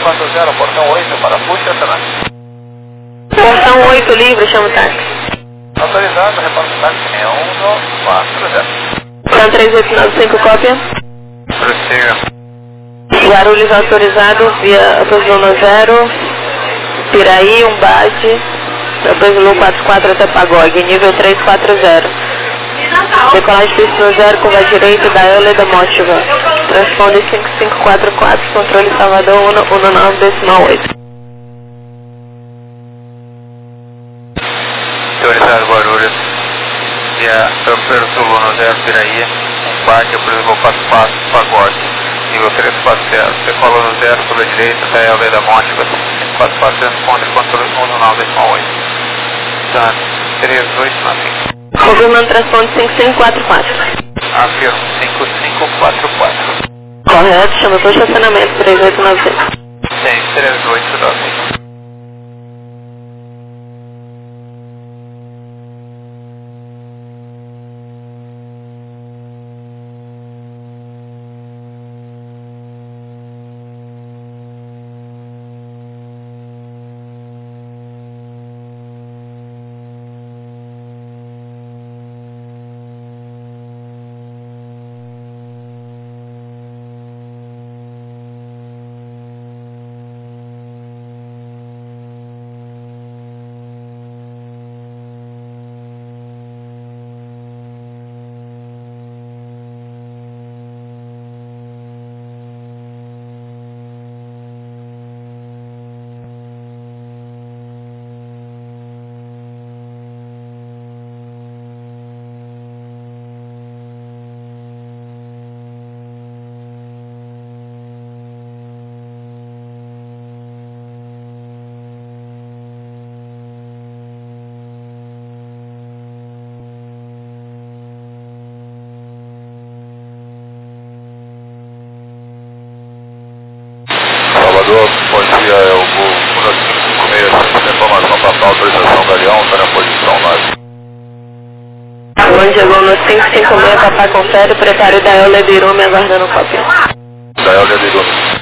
140, portão 8, para puxa, atrás. Portão 8 livre, chama o táxi. Autorizado, reporte táxi 6140. Portão 3895, cópia. Prossiga. Guarulhos autorizado, via zona 0, Piraí, Umbate, depois Lu 44 até Pagog, nível 340. Decolagem destino 0, curva à direita, da Euler da Mótiva. Transponde 5544, controle Salvador 119,8. Autorizado, Guarulhos. Via Campeiro Sul 10, Piraí, Umbate, Prisma 44, Pagog. Nível 340, decola no 0, curva à direita, da Euler da Mótiva. 54 transponde, controle 119,8. Tá, 3895. Confirmando transporte 5544. Afirmo 5544. Correto, chama para o estacionamento 3896. Tem 3896. Salvador, bom dia, é o voo 1556, informação para a autorização Galeão, está na posição 9. Bom dia, no 556, Papai Confere, prepare da Euler de Irume, aguardando cópia. Da Euler de Irume.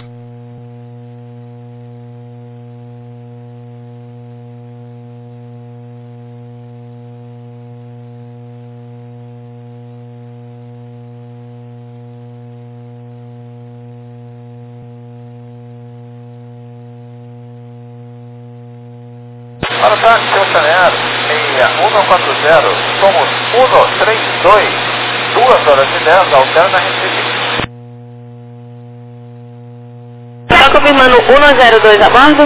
Para o táxi estacionário 6140, somos 132, 2 horas e 10, alterna Recife. Está confirmando 102 a bordo?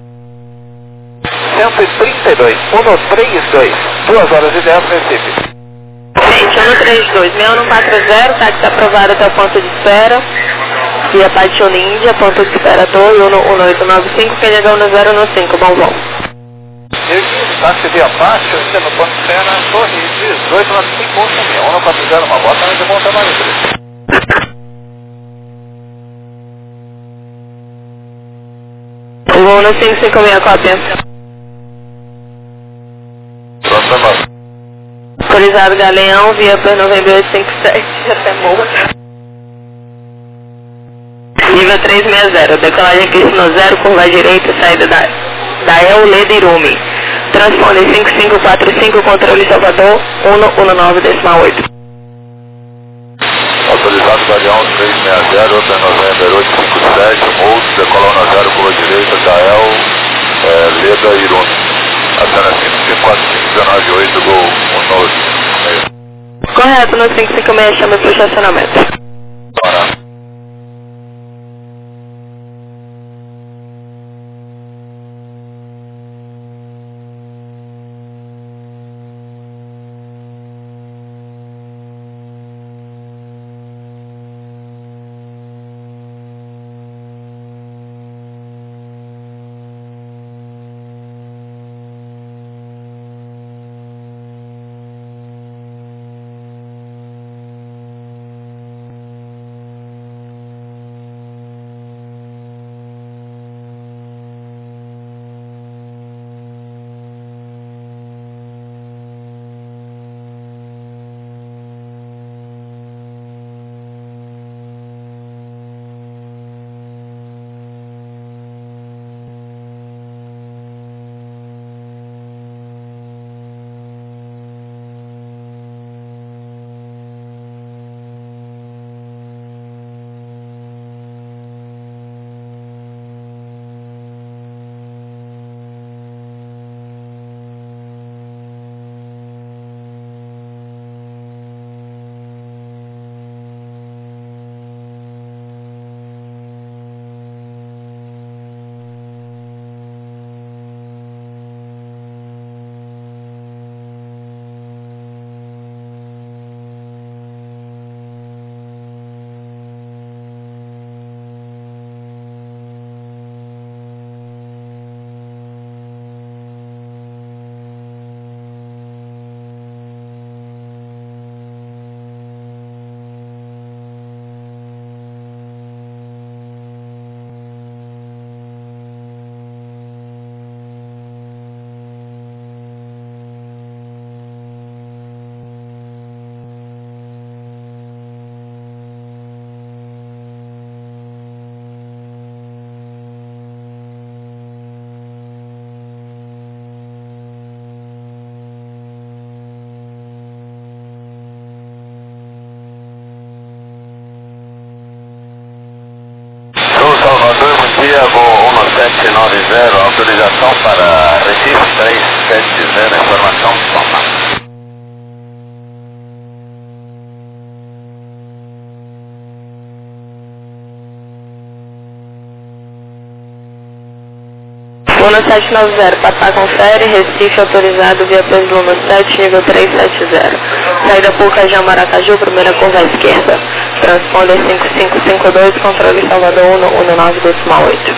132, 132, 2 horas e 10, Recife. Gente, 132, 6140, táxi aprovado até o ponto de espera. Via Pátio Índia, ponto de espera 2, 1895, Canhagão no 015, bom voo. Táxi via Pátio, ainda no ponto de espera, Torre 1895, 140, uma bota, mas de bom tamanho, Voo no 556, cópia. Autorizado Galeão, via por Novembro 857, até Moura. Nível 360, decolagem aqui no 0, curva à direita, saída da Euler de Irume. Transpone 5545, controle Salvador 119,8. Autorizado Galeão 360, Open November 857, Multi, decola na 0, curva direita, Dael, Leda Irume. Acena 5545, 198, Gol 196. Correto, no 556, chama para o estacionamento. Recife 370, informação, toma. Luna 790, Papá confere, Recife autorizado via peso Luna 7, nível 370. Saída Pucajá, Maracaju, primeira curva à esquerda. Transponder 5552, controle Salvador 119,8.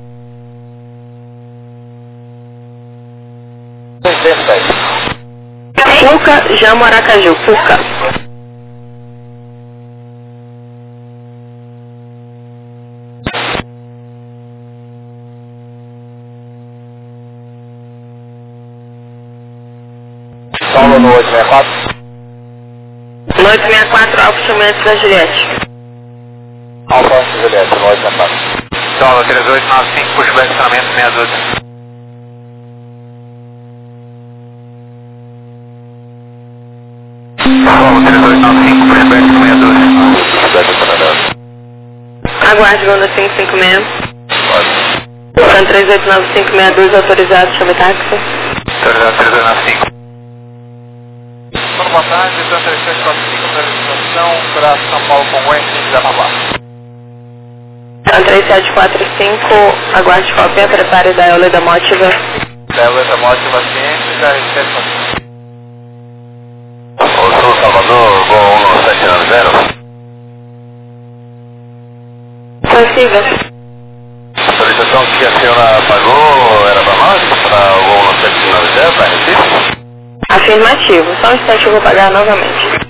Puca, já Maracaju, Puca. Paulo no 864. No 864, Alfa Chumentos da Juliette. Alfa Juliette, no 864. Paulo 3895, pushback, estacionamento, meia dúzia. Paulo 3895, pushback, meia dúzia. Pushback, estacionamento. Aguarde, Luna 556. São 3895, meia dúzia, autorizado, chame táxi. Autorizado 3895. Boa tarde, então 3745, realização para São Paulo Congonhas, em Jamabá. 3745, aguarde cópia, prepare da Euleda Mótiva. Da Euleda Mótiva, ciente, já recebe contigo. Sul Salvador, Gol 1790. Consiga. A solicitação que a senhora pagou era para nós, para o Gol 1790, para Recife? Afirmativo, só um instante eu vou pagar novamente.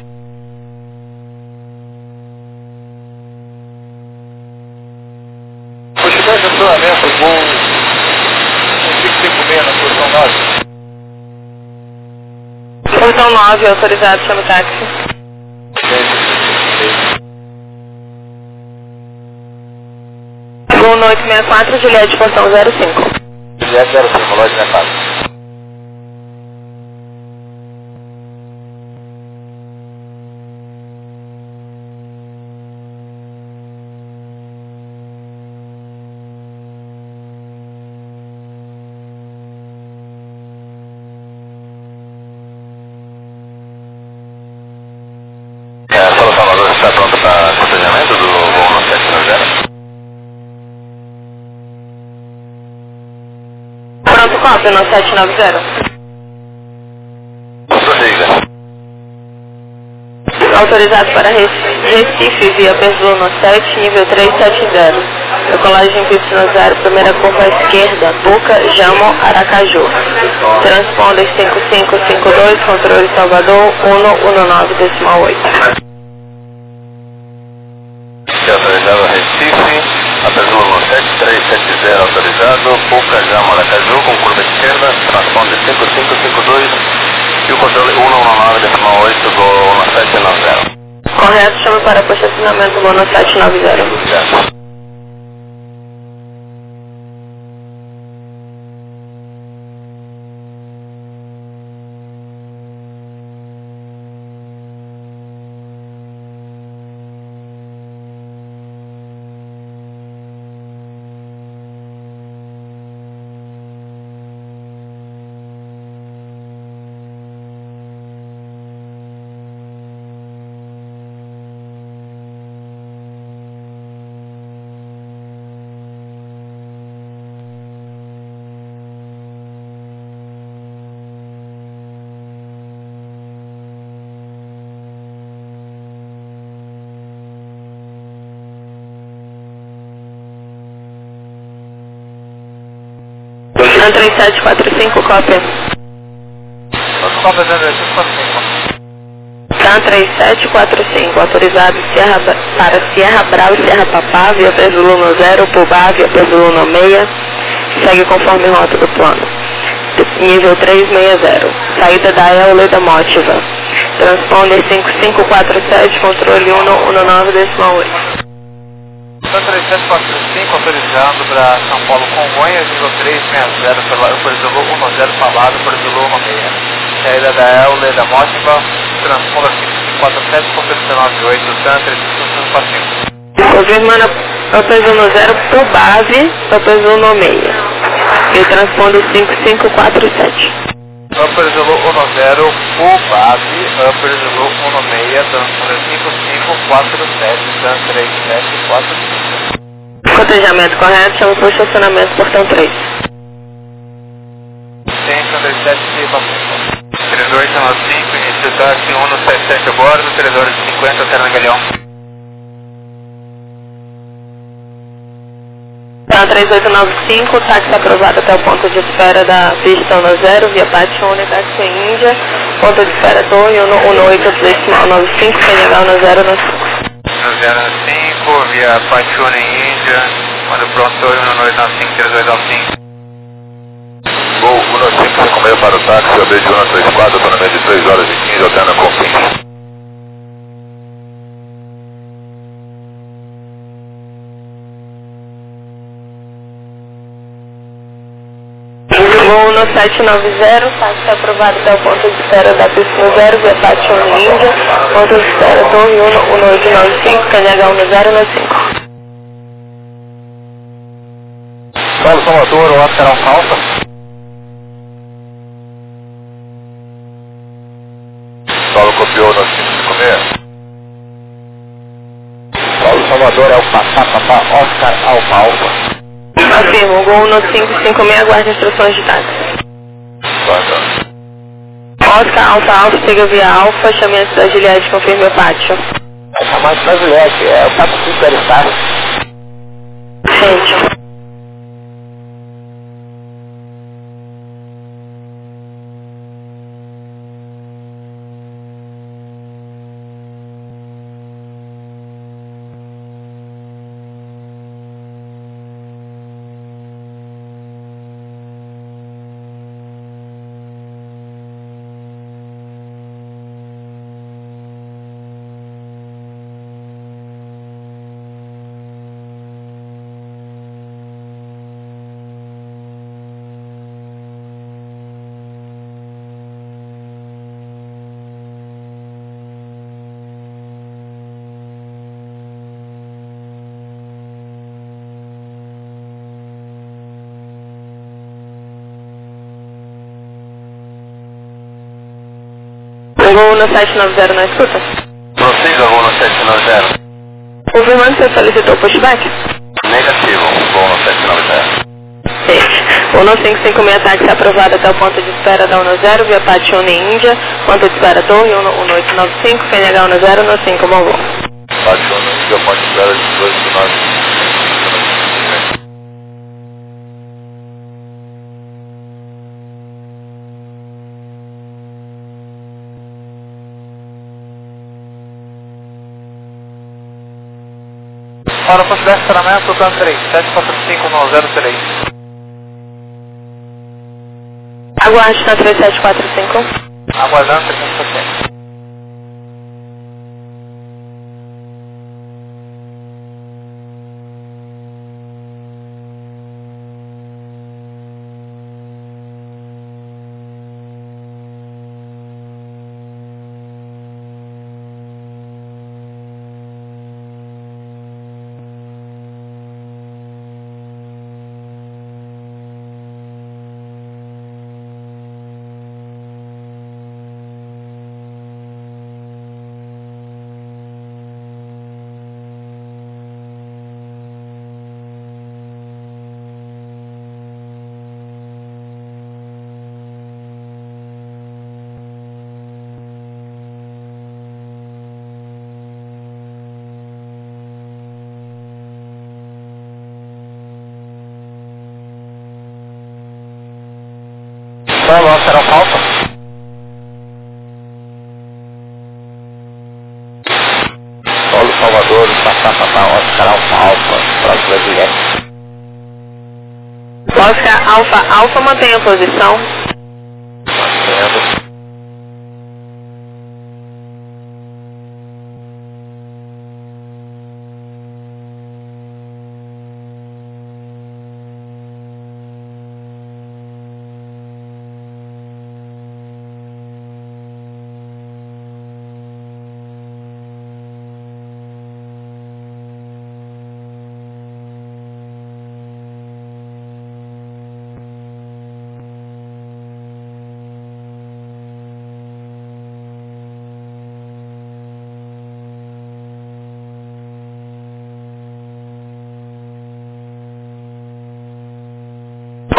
Puxa, qual é o estacionamento, Gol 556 na posição 9? Portão 9, autorizado, chame táxi. Gol 864, Juliette, portão 05. Juliette 05, loja 64. Solo Salvador está pronto para acompanhamento do Gol 1790? Pronto, cópia, no 790. Prossiga. Autorizado para Recife, via Perzuno 7, nível 370. Decolagem Pistino 0, primeira curva à esquerda, Puca, Jamo, Aracaju. Transponder 5552, controle Salvador 119,8. Autorizado Recife, a Perzuno 7, 370 autorizado, Puca, Jamo, Aracaju, com curva esquerda, transponder 5552 e o controle 119,8, Gol 1790. Correto, chama para posicionamento Gol 790. Obrigado. An 3745, cópia. Cópia 3745. Tan 3745, autorizado para Sierra Brau e Serra Papá, via Perzuno 0, Pubá, via Perzuno 6, segue conforme rota do plano. Nível 360, saída da Euleda Mótiva. Transponder 5547, controle 119,8. Tan 3745, autorizado para São Paulo Congonhas, nível 360, Perzulu 10 falado, Perzulu 16. Saída da Euleda Mótiva, transponder 5547, controle 198, Tan 3545. Confirmando a Perzuno 0, Pubave, a Perzuno 6. E transpondo 5547. Upper Zulu 10, full base, Upper Zulu 16, transponder 5547, TAN 3745. Cotejamento correto, chama para o estacionamento, portão 3. 137 3895, início de táxi 177 a bordo, 3 horas e 50 até na Galeão. TAN 3895, táxi aprovado até o ponto de espera da pista 10, via Patione, táxi Índia, ponto de espera Torre 118.95, PNH 1095. 095, via Patione Índia, quando pronto, 11895, 3895. Gol 1556 para o táxi, AB de 134, autonomia de 3 horas e 15, alterna com 15. Voo 1790, táxi aprovado até o ponto de espera da pista 0, via Patione Índia, ponto de espera Torre 11895, PNH 1095. Paulo Salvador, Oscar Alfa. Paulo copiou no 556. Paulo Salvador, Alfa, Papa, Oscar Alfa. Afirmo, Gol 1556, aguarde instruções de táxi. Bacana. Oscar Alfa, siga via Alfa, chame a cidade de Juliette, confirme o pátio. É chamado da Juliette, é o Papo Superstar. Gente. Gol 1790 na escuta. Prossiga, Gol 1790. Confirmando que você solicitou pushback? Negativo, Gol 1790. Sim. O 1556 táxi aprovado até o ponto de espera da 10, via Patione Índia, ponto de espera Torre 11895, PNH 1095, bom voo. Baixou no nível, pode espera de 2 de 9. Para o estacionamento, TAN 3, 745-1003. Aguarde na 3745. Aguardando 360. Paulo, Oscar Alfa. Paulo Salvador, Papa, Oscar Alfa, próximo da Juliette. Oscar Alfa, mantém a posição. Mantendo.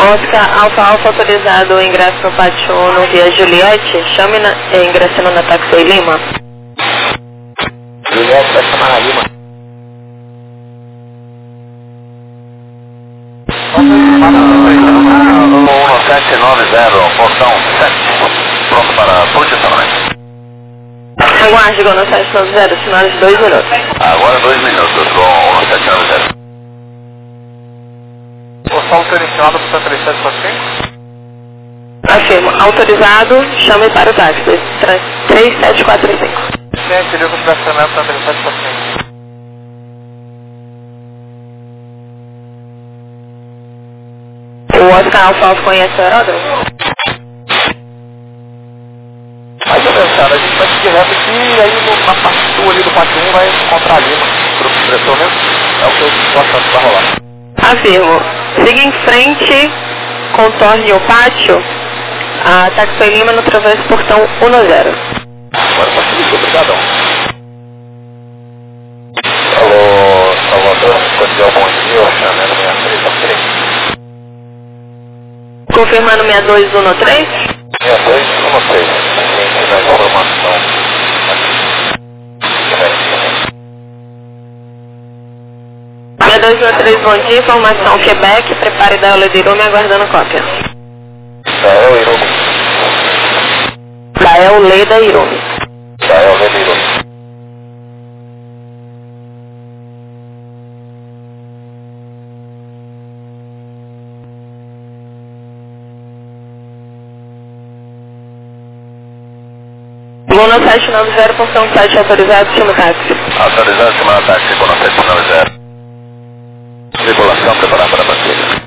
Oscar Alfa Alfa autorizado o ingresso no pátio 1 via Juliette, chame ingressando na Taxi Lima. Juliette vai chamar a Lima. 1790, portão 7, pronto para posicionamento. Aguarde, Gol no 790, sinal de 2 minutos. Agora 2 minutos com o 790. Portão selecionado para 3745. Afirmo, autorizado, chame para o táxi, 3745. Gente, liga o estacionamento para 3745. O Oscar Alfa Alfa conhece o aeródromo? Mais ou menos, cara, a gente vai seguir reto aqui e aí na parte sul ali do pátio 1 vai encontrar a Lima. Pelo menos é o que eu estou achando que vai rolar. Afirmo, siga em frente, contorne o pátio, a Taxi Lima no travesso portão 10. Agora pode seguir, obrigadão. Alô, Salvador, Escotiel, bom dia, chamando 6313. Confirmando 6213. 6213, ciente da informação. 6213, bom dia, informação Quebec, prepare da aula de Irume aguardando cópia. Dael Irume. Dael Leda Irume. Dael Leda Irume. Gol no 790, portão 7 autorizado, chama o táxi. Autorizado chamar táxi com 790. Tripulação preparada para a partida.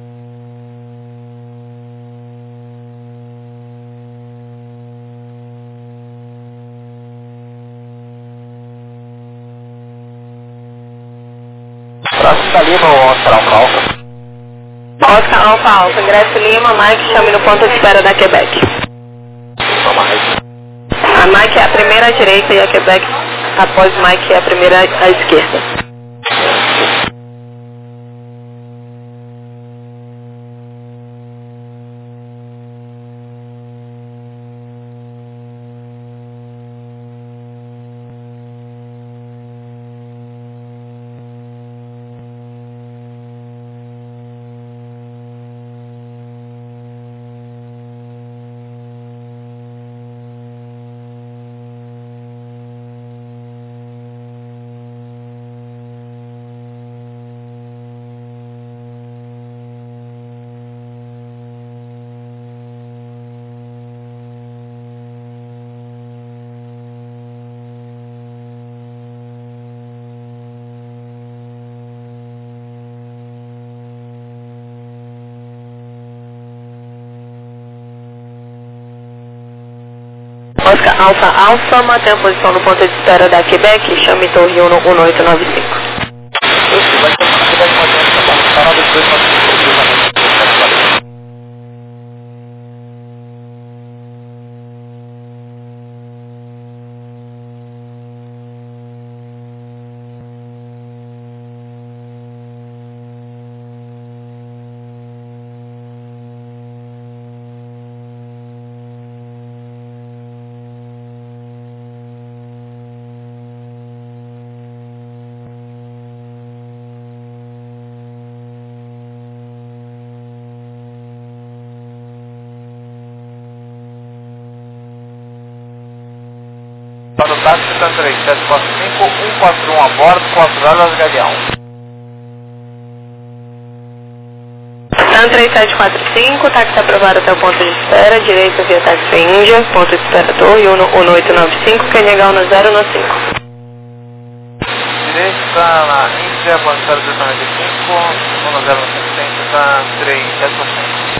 Próximo da Lima, o Oscar Alfa Alfa. Oscar Alfa Alfa, ingresso Lima, Mike, chame no ponto de espera da Quebec. Vamos mais. A Mike é a primeira à direita e a Quebec, após Mike, é a primeira à esquerda. Oscar Alfa Alfa, mantém a posição no ponto de espera da Quebec, chame Torre 1 no 1895. Vai ter uma cidade moderna, parada de 2 para Para o táxi 3745, 141 a bordo, 4 horas Galeão. TAN 3745, táxi aprovado até o ponto de espera, direita via táxi Índia, ponto de espera Torre 1 no 1895, Canegal no 0 no 5. Direita na Índia, ponto 095, 1095, TAN 3745.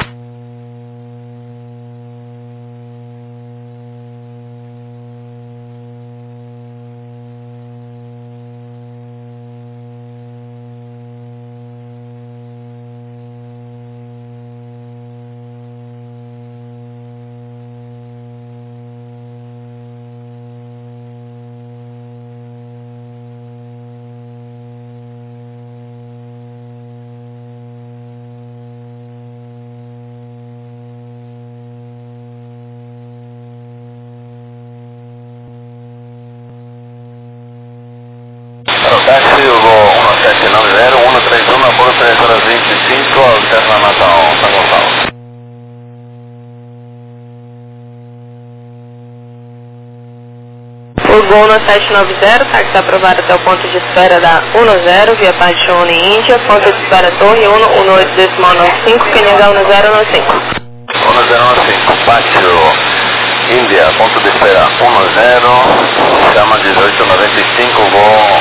O Gol no 790, táxi aprovado até o ponto de espera da 10, via Pachone, Índia, ponto de espera Torre 118.95, Kenyaga 1095. 1095, Pacho, Índia, ponto de espera 10, chama 1895, voo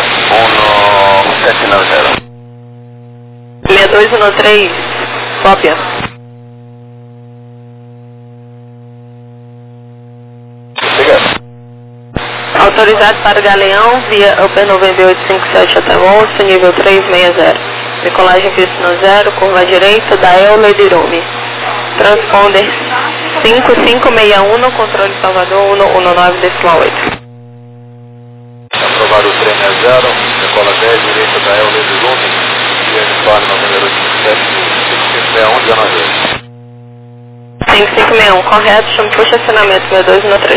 1790. 6213, cópia. Obrigado. Autorizado para Galeão, via Upper November 857 até Monstro, nível 360. Decolagem pista no 0, curva à direita, da Euler de Irume. Transponder 5561, controle Salvador 119,8. Aprovado o trem é 0, decola 10, direita da Euler de Irume, e uniforme November 857, 5561, 5561, correto, chama por estacionamento 6213.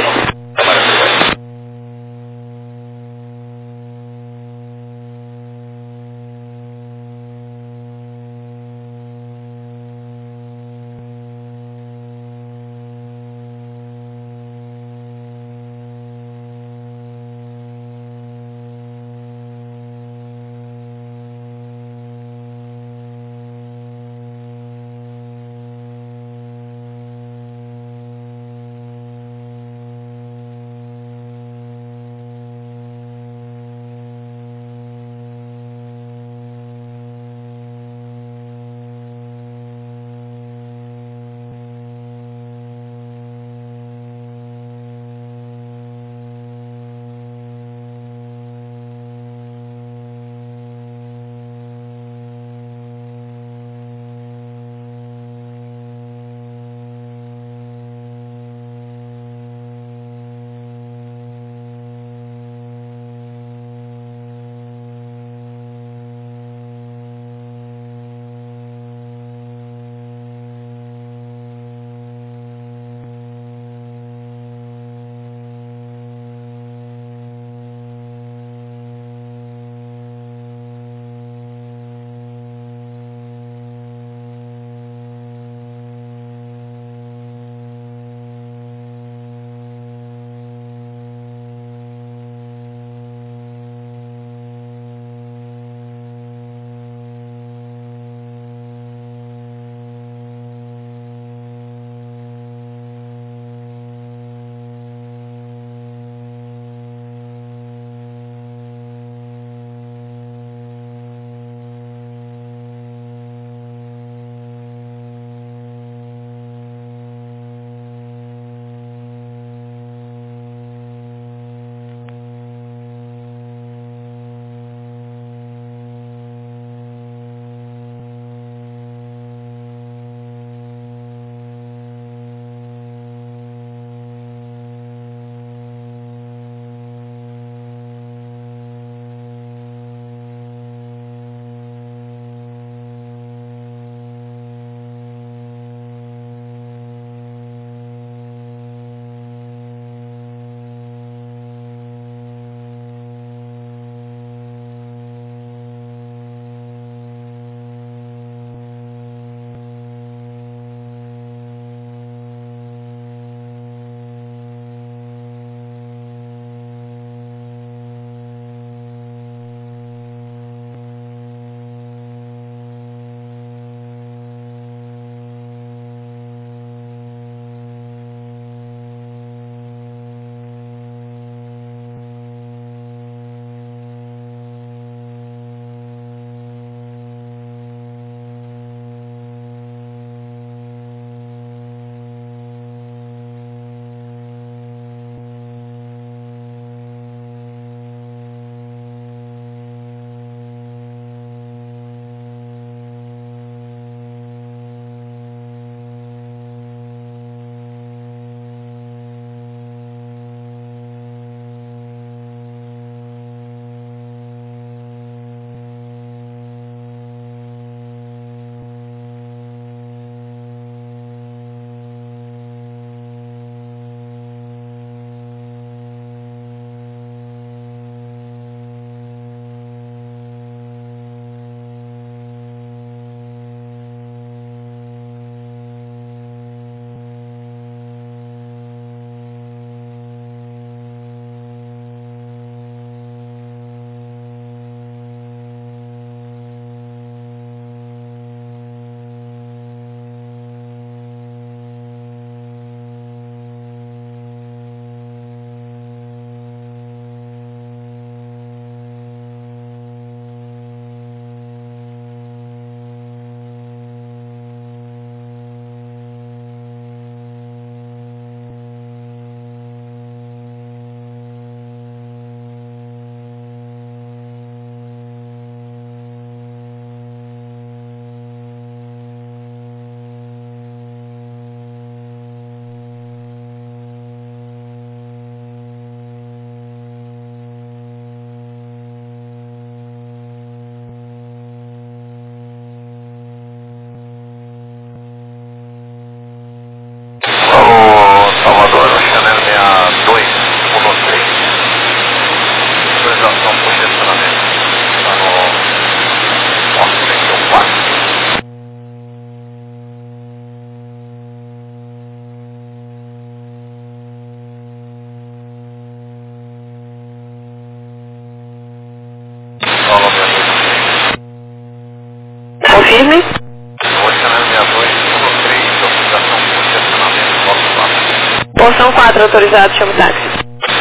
Estação 4, autorizado, chama o táxi.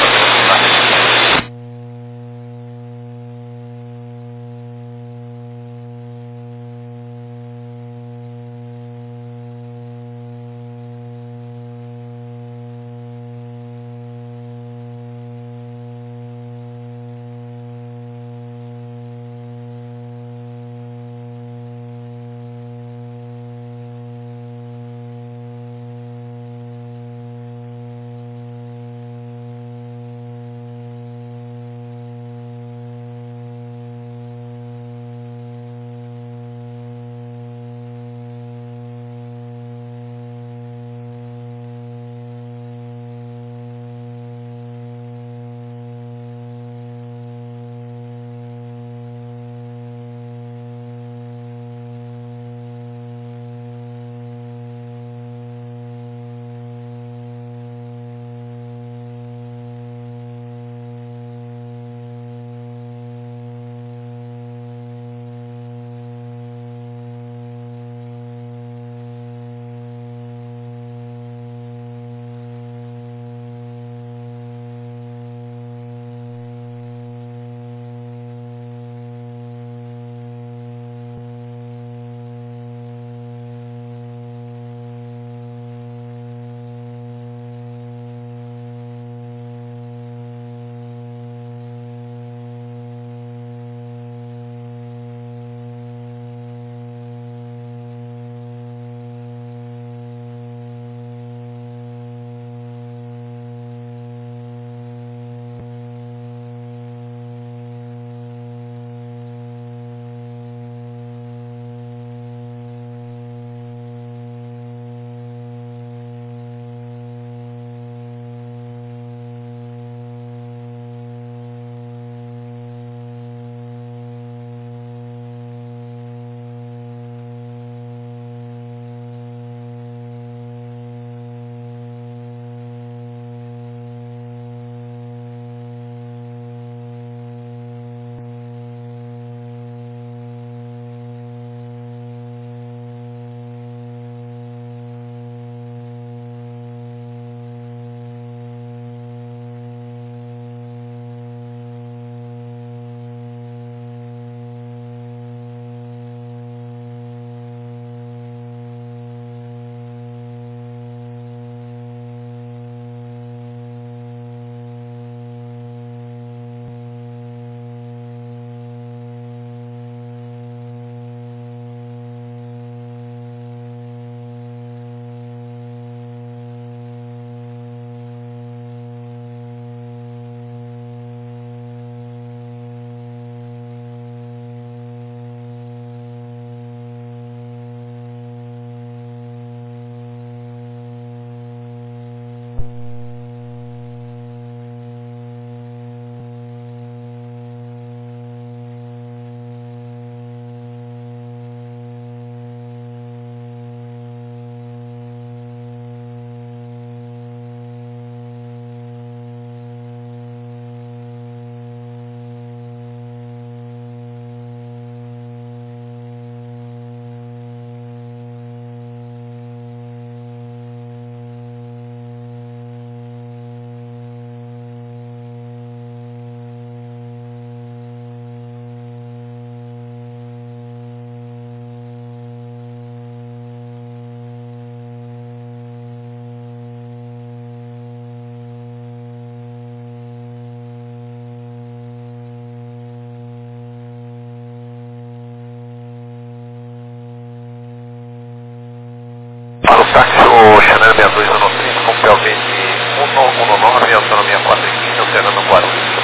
Para o táxi, o Chanel 6213, com PLV de 119, autonomia 415, operando Guarulhos.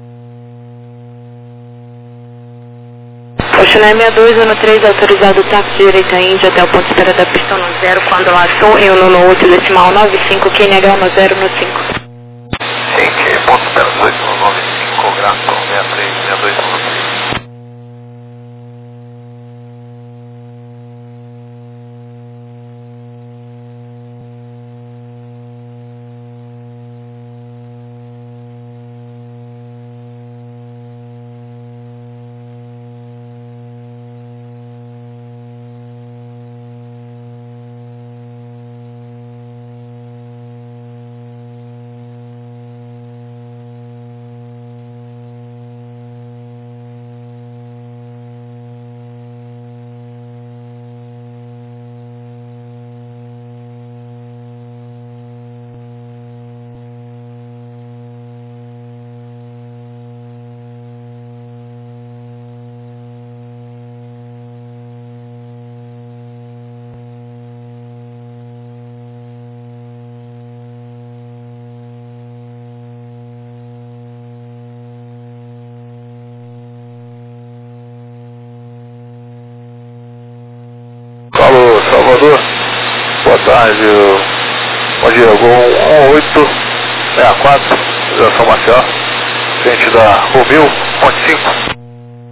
O Chanel 6213, autorizado táxi direita Índia até o ponto de espera da pista no 0, quando laçou em 118,95, QNH no 0 no 5. Sim, que ponto de espera 1895, Grato 636213. Salvador. Boa tarde. Bom dia, Gol 1864, São Marcelo, frente da Romeu, ponte 5.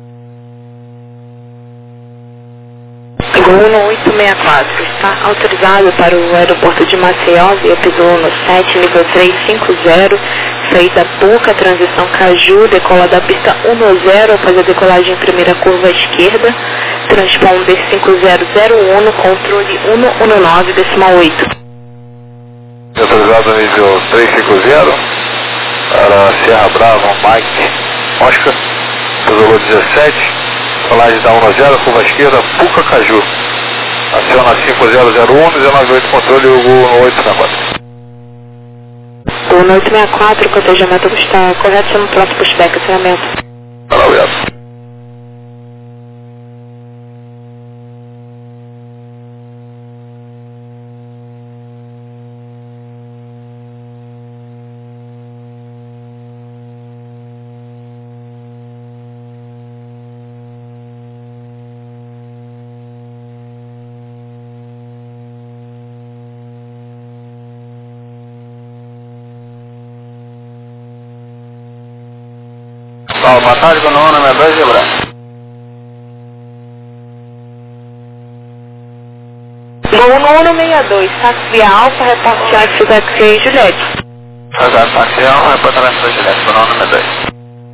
Gol 1864, está autorizado para o aeroporto de Maceió, via piso 17, nível 350, saída Boca, transição Caju, decola da pista 10 após a decolagem em primeira curva à esquerda, transponder 5001, controle 119,8. Autorizado nível 350, para Sierra Brava, Mike, Oscar, Pesolô 17, decolagem da 10, curva à esquerda, Boca, Caju. Aciona 5001, 198, controle o Gol 864. Gol 864, o cotejamento está correto, estamos pronto para o pushback, acionamento. Obrigado. Boa tarde, meu nome é 2 de Branco. Gol 162, táxi Alfa, reporte Alfa, táxi Juliette. Exato, táxi Alfa, reportamento da Juliette, meu nome é 2.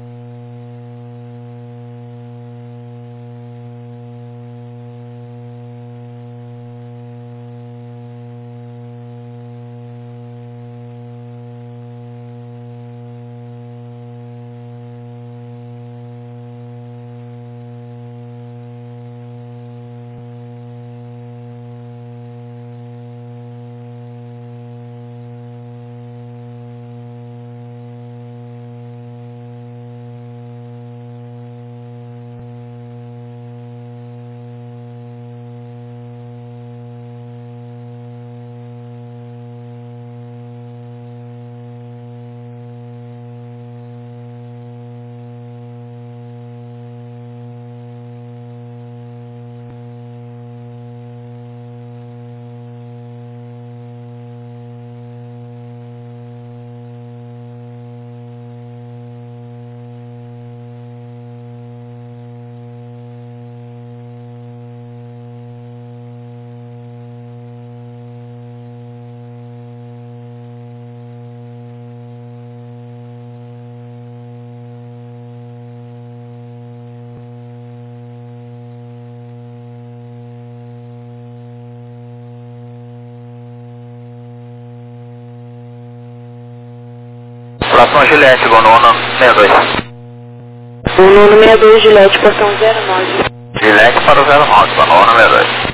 Próximo Juliette, Gol 162. Gol 162, Juliette, portão 09. Juliette para o 09, Gol 162.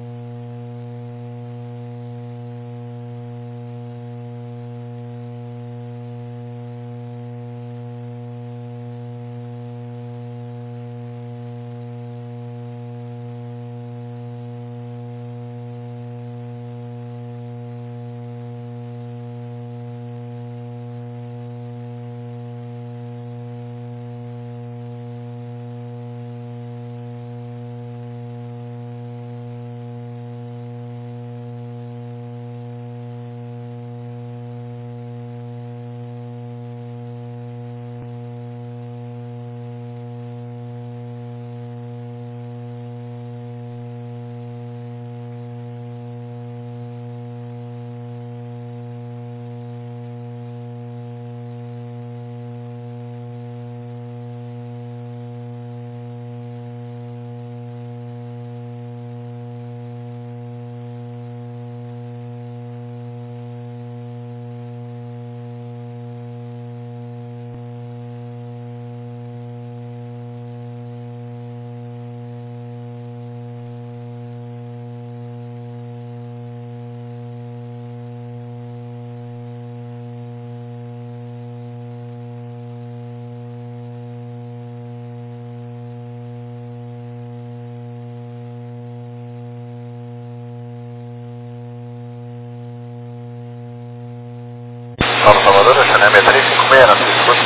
São Salvador, Oceané 6356, não se escuta.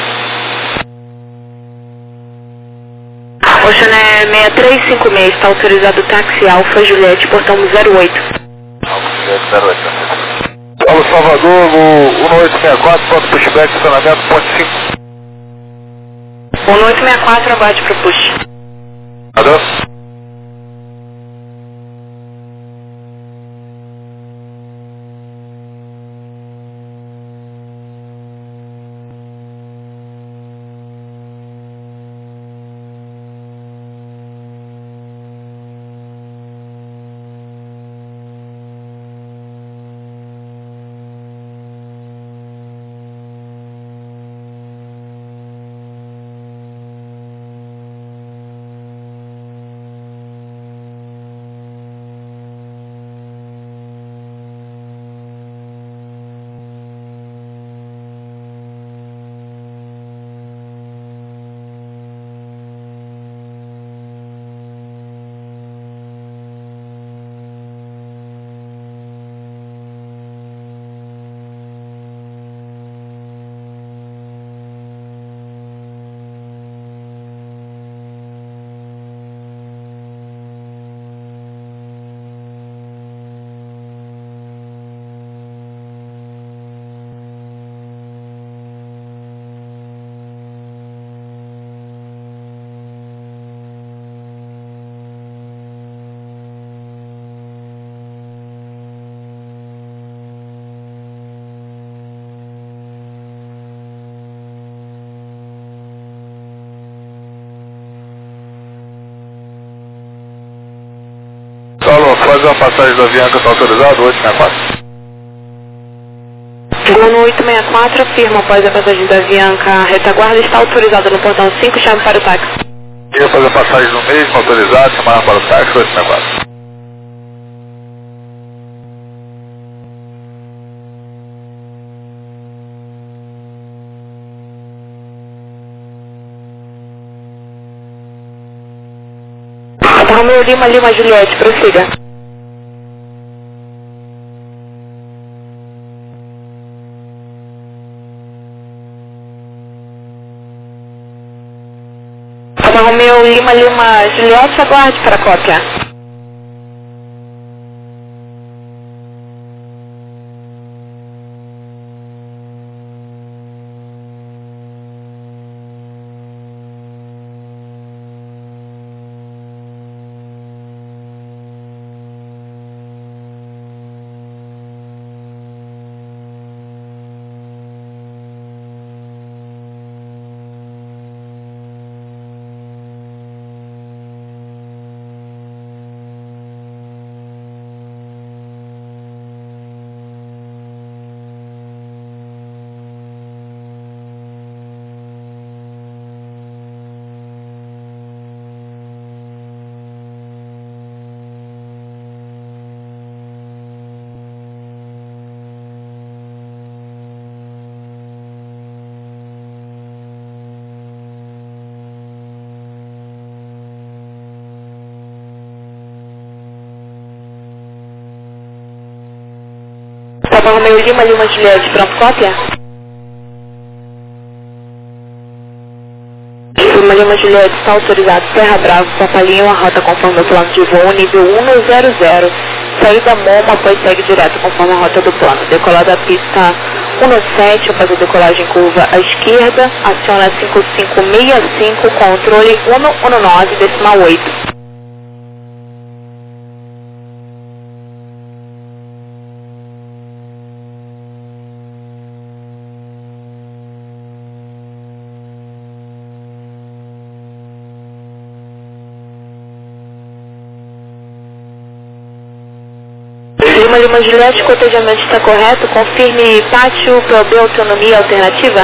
Oceané 6356, está autorizado o táxi Alfa Juliette, portão 08. 08. Paulo Salvador, o 1864, pronto, pushback, estacionamento, ponte 5. 1864, abate pro push. Alô? Paulo, faz uma passagem da Avianca, está autorizado, 864. Gol no 864, afirma após a passagem da Avianca, a retaguarda está autorizada no portão 5, chame para o táxi. Ia fazer a passagem no mesmo, autorizado, chamar para o táxi, 864. Romeu Lima, Lima Juliette, prossiga. Romeu Lima, Lima Juliette, aguarde para a cópia. Romeu Lima, Lima Juliette, pronto, cópia? Lima Juliette está autorizado, Serra Bravo, Papalinho, a rota conforme o plano de voo, nível 100, saída MoMA, pois segue direto conforme a rota do plano. Decolar da pista 197, após a decolagem curva à esquerda, aciona 5565, controle 119,8. Lima Juliette, cotejamento está correto, confirme pátio, POB, autonomia alternativa.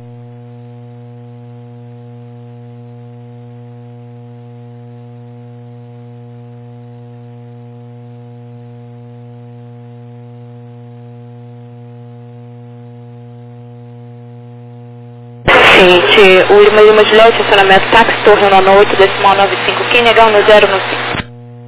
Gente, o Lima Juliette, estacionamento táxi, torre 98, decimal 95, quem negar no 0 no 5.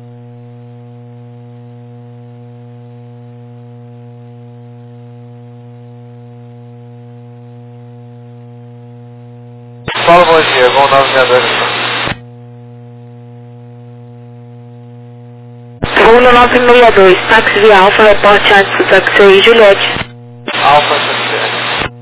Fala, bom dia, bom 962. 1962, táxi via Alfa, reporte antes do táxi aí, Juliette. Alfa 77.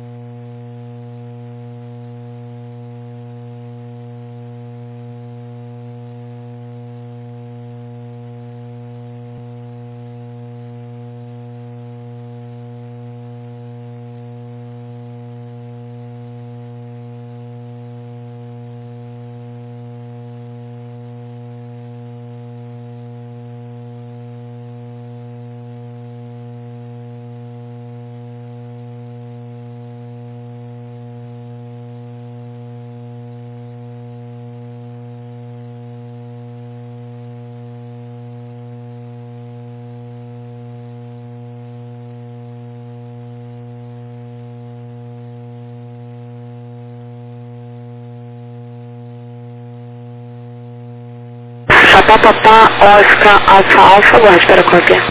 Papapá, Oscar, Alfa, Alfa, aguarde para a cópia.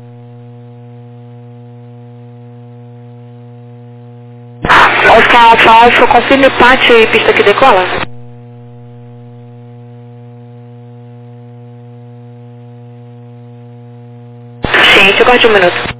Oscar, Alfa, Alfa, confirme pátio e pista que decola. Gente, aguarde um minuto.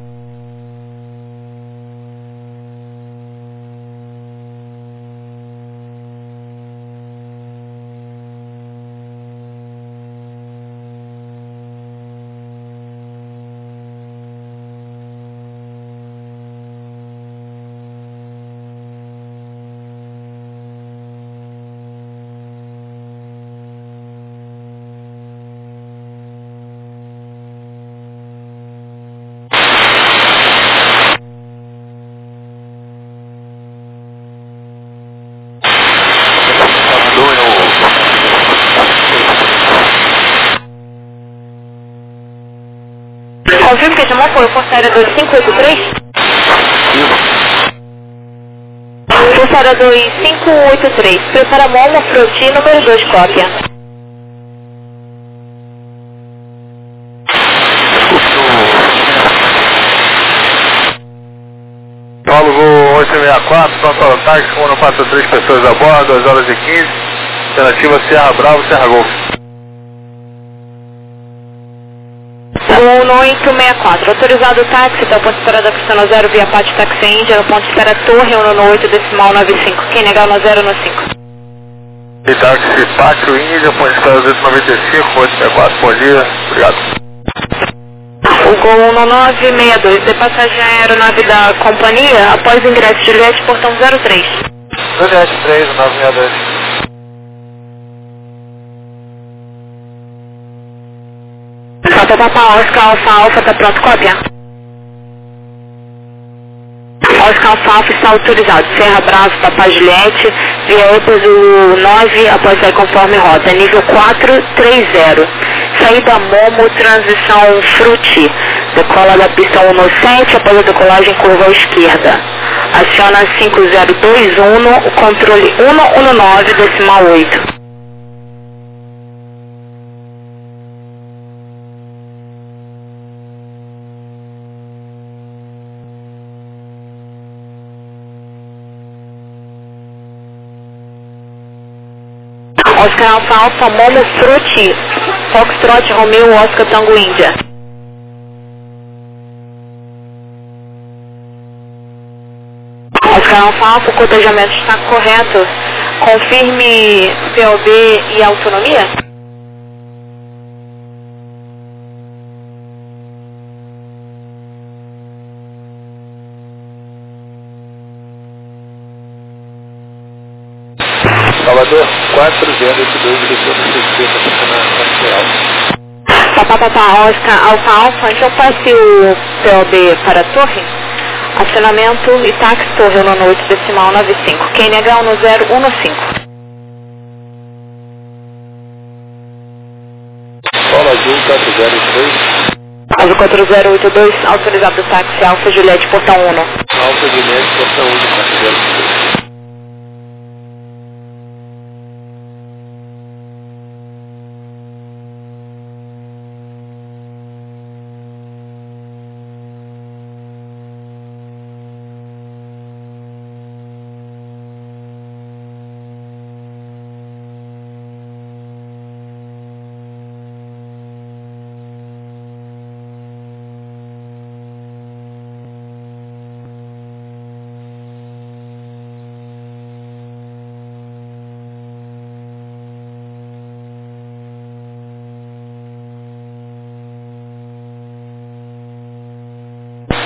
Confirme que chamou foi o Força Aérea 2583? Força Aérea 2583, prepara Momo, Froti, número 2, cópia. Paulo Voo 864, pronto para o táxi, foram 43 pessoas a bordo, 2 horas e 15, alternativa Serra Bravo, Serra Golf. 1864, autorizado o táxi da ponto de parada Cristiano 0 via Pátio Táxi Índia, no ponto de espera Torre 198 decimal 95, quem negar no 0 no 5. E táxi Pátio Índia, ponto de espera 295, 864, bom dia, obrigado. O Gol 1962, de passagem à aeronave da companhia, após ingresso Juliette, portão 03. Juliette 3, 962. Papapá, Oscar, Alfa, Alfa, tá pronto, cópia? Oscar, Alfa, Alfa está autorizado. Serra Bravo, Papá Juliette, via Epos o 9, após sair conforme rota, nível 430. Saída Momo, transição Fruti. Decola da pista 17, após a decolagem curva à esquerda. Aciona 5021, o controle 119, decimal 8. Oscar Alfa Alfa, Momo Fruti, Foxtrot Romeo, Oscar Tango Índia. Oscar Alfa Alfa, o cotejamento está correto. Confirme POB e autonomia. Salvador, 402, direção do CC, na Papapá, Oscar Alfa Alfa, então passe o POB para a torre. Acionamento e táxi Torre 198 decimal 95. QNH 1015. Paulo Azul 403. Azul 4082, autorizado táxi Alfa Juliette, portão 1. Alfa Juliette, portão 1, 403.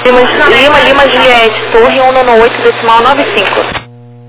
Lima Juliette, Torre 198,95.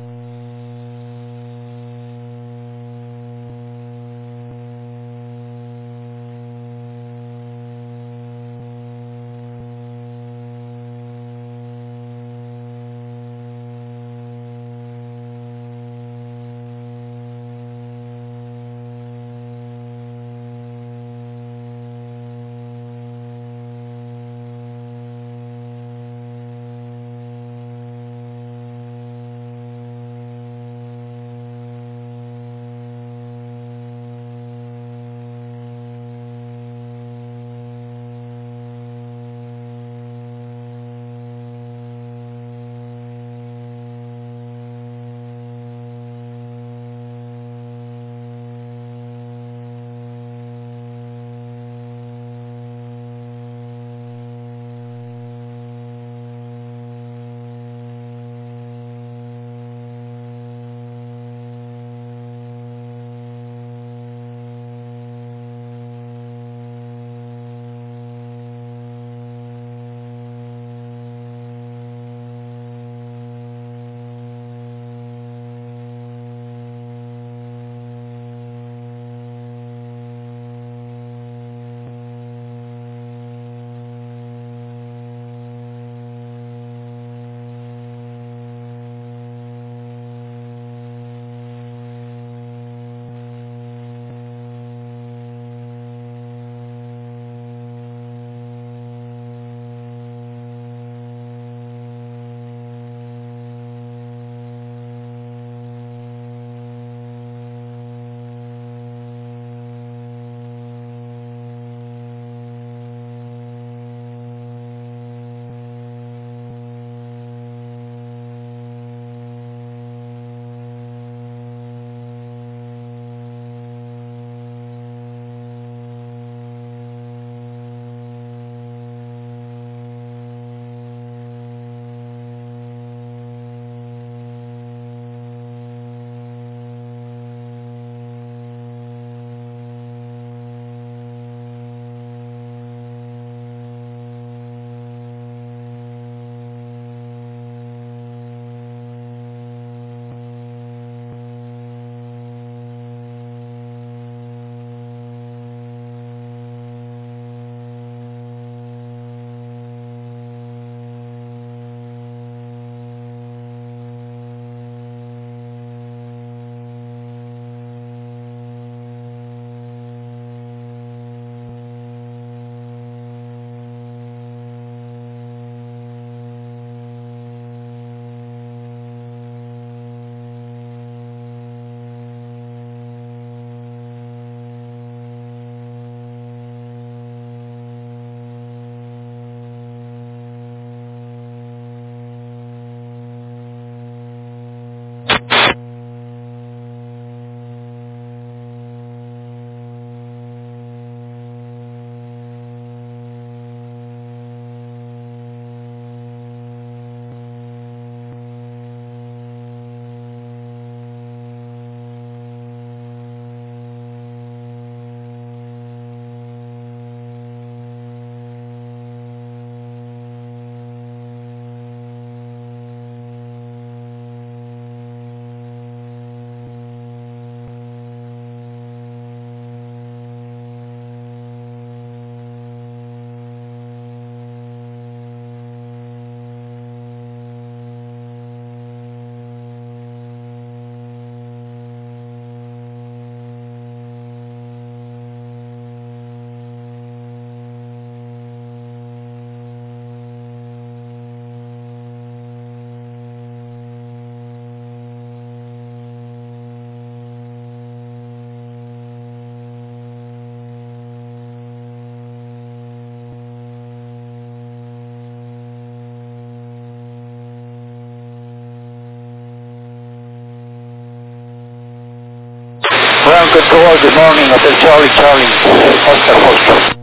Ground control, good morning, Hotel Charlie, Oscar Foxtrot.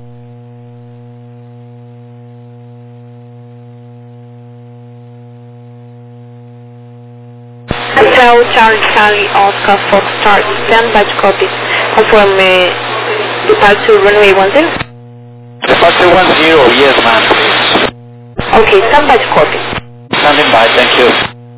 Hotel Charlie, Oscar Foxtrot, standby to copy. Confirm departure runway 10. Departure 10, yes ma'am, please. Okay, stand by to copy. Standing by, thank you.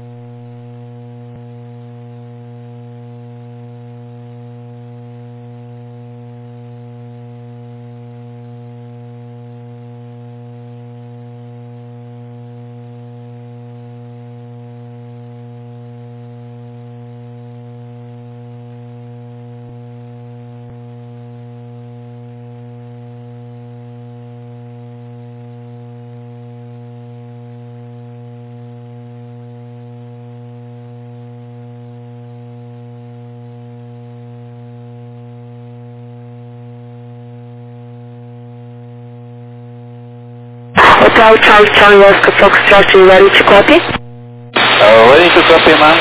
Hotel Charlie Oscar Foxtrot, you ready to copy? Ready to copy, ma'am.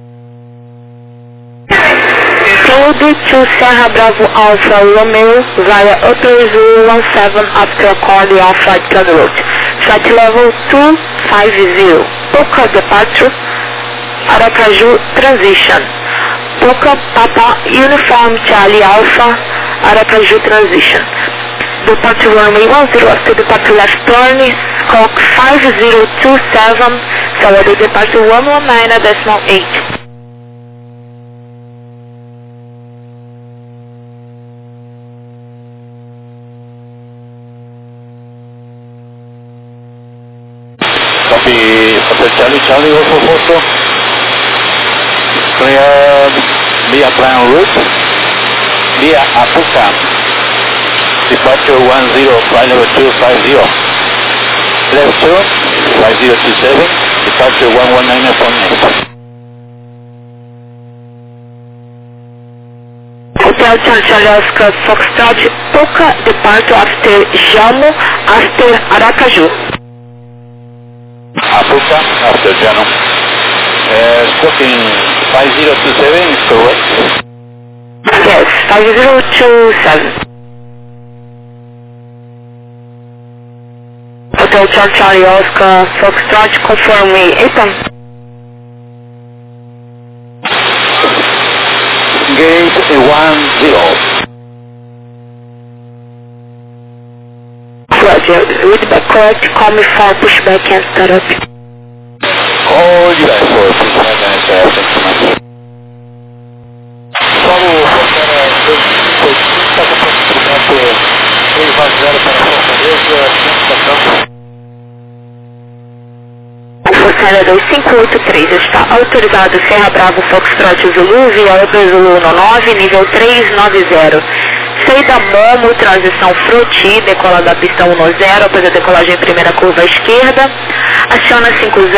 Code to Sierra Bravo Alpha Romeo via Upper Zulu 17 after calling on flight plan route. Flight level 250. Poca departure, Aracaju transition. Poca Papa Uniform Charlie Alpha, Aracaju transition. Departure runway 10 after departure left turn, Squawk 5027, Saúde departure 119.8. Copy, Hotel Charlie, also Foster. Clear via plan route, via Apuca. Departure 10, flight level 250. Left turn, 5027, departure 119.8. Hotel Charlie Oscar Foxtrot, Poca departure after Jamo, after Aracaju. Apuca, after Jano. Squawking 5027 is correct? Yes, 5027. Hotel Charlie Oscar Foxtrot, confirm me, Ethan. Gate 10. Roger, read back correct, call me for pushback and start up. Call you back for pushback and start up, thank you, ma'am. Solo está com procedimento 320 para Fortaleza, Fortaleza 2583 está autorizado Serra Bravo Foxtrot Zulu via Upper Zulu 19, nível 390. Saída Momo, transição Froti, decola da pista 10, após a decolagem primeira curva à esquerda. Aciona 50.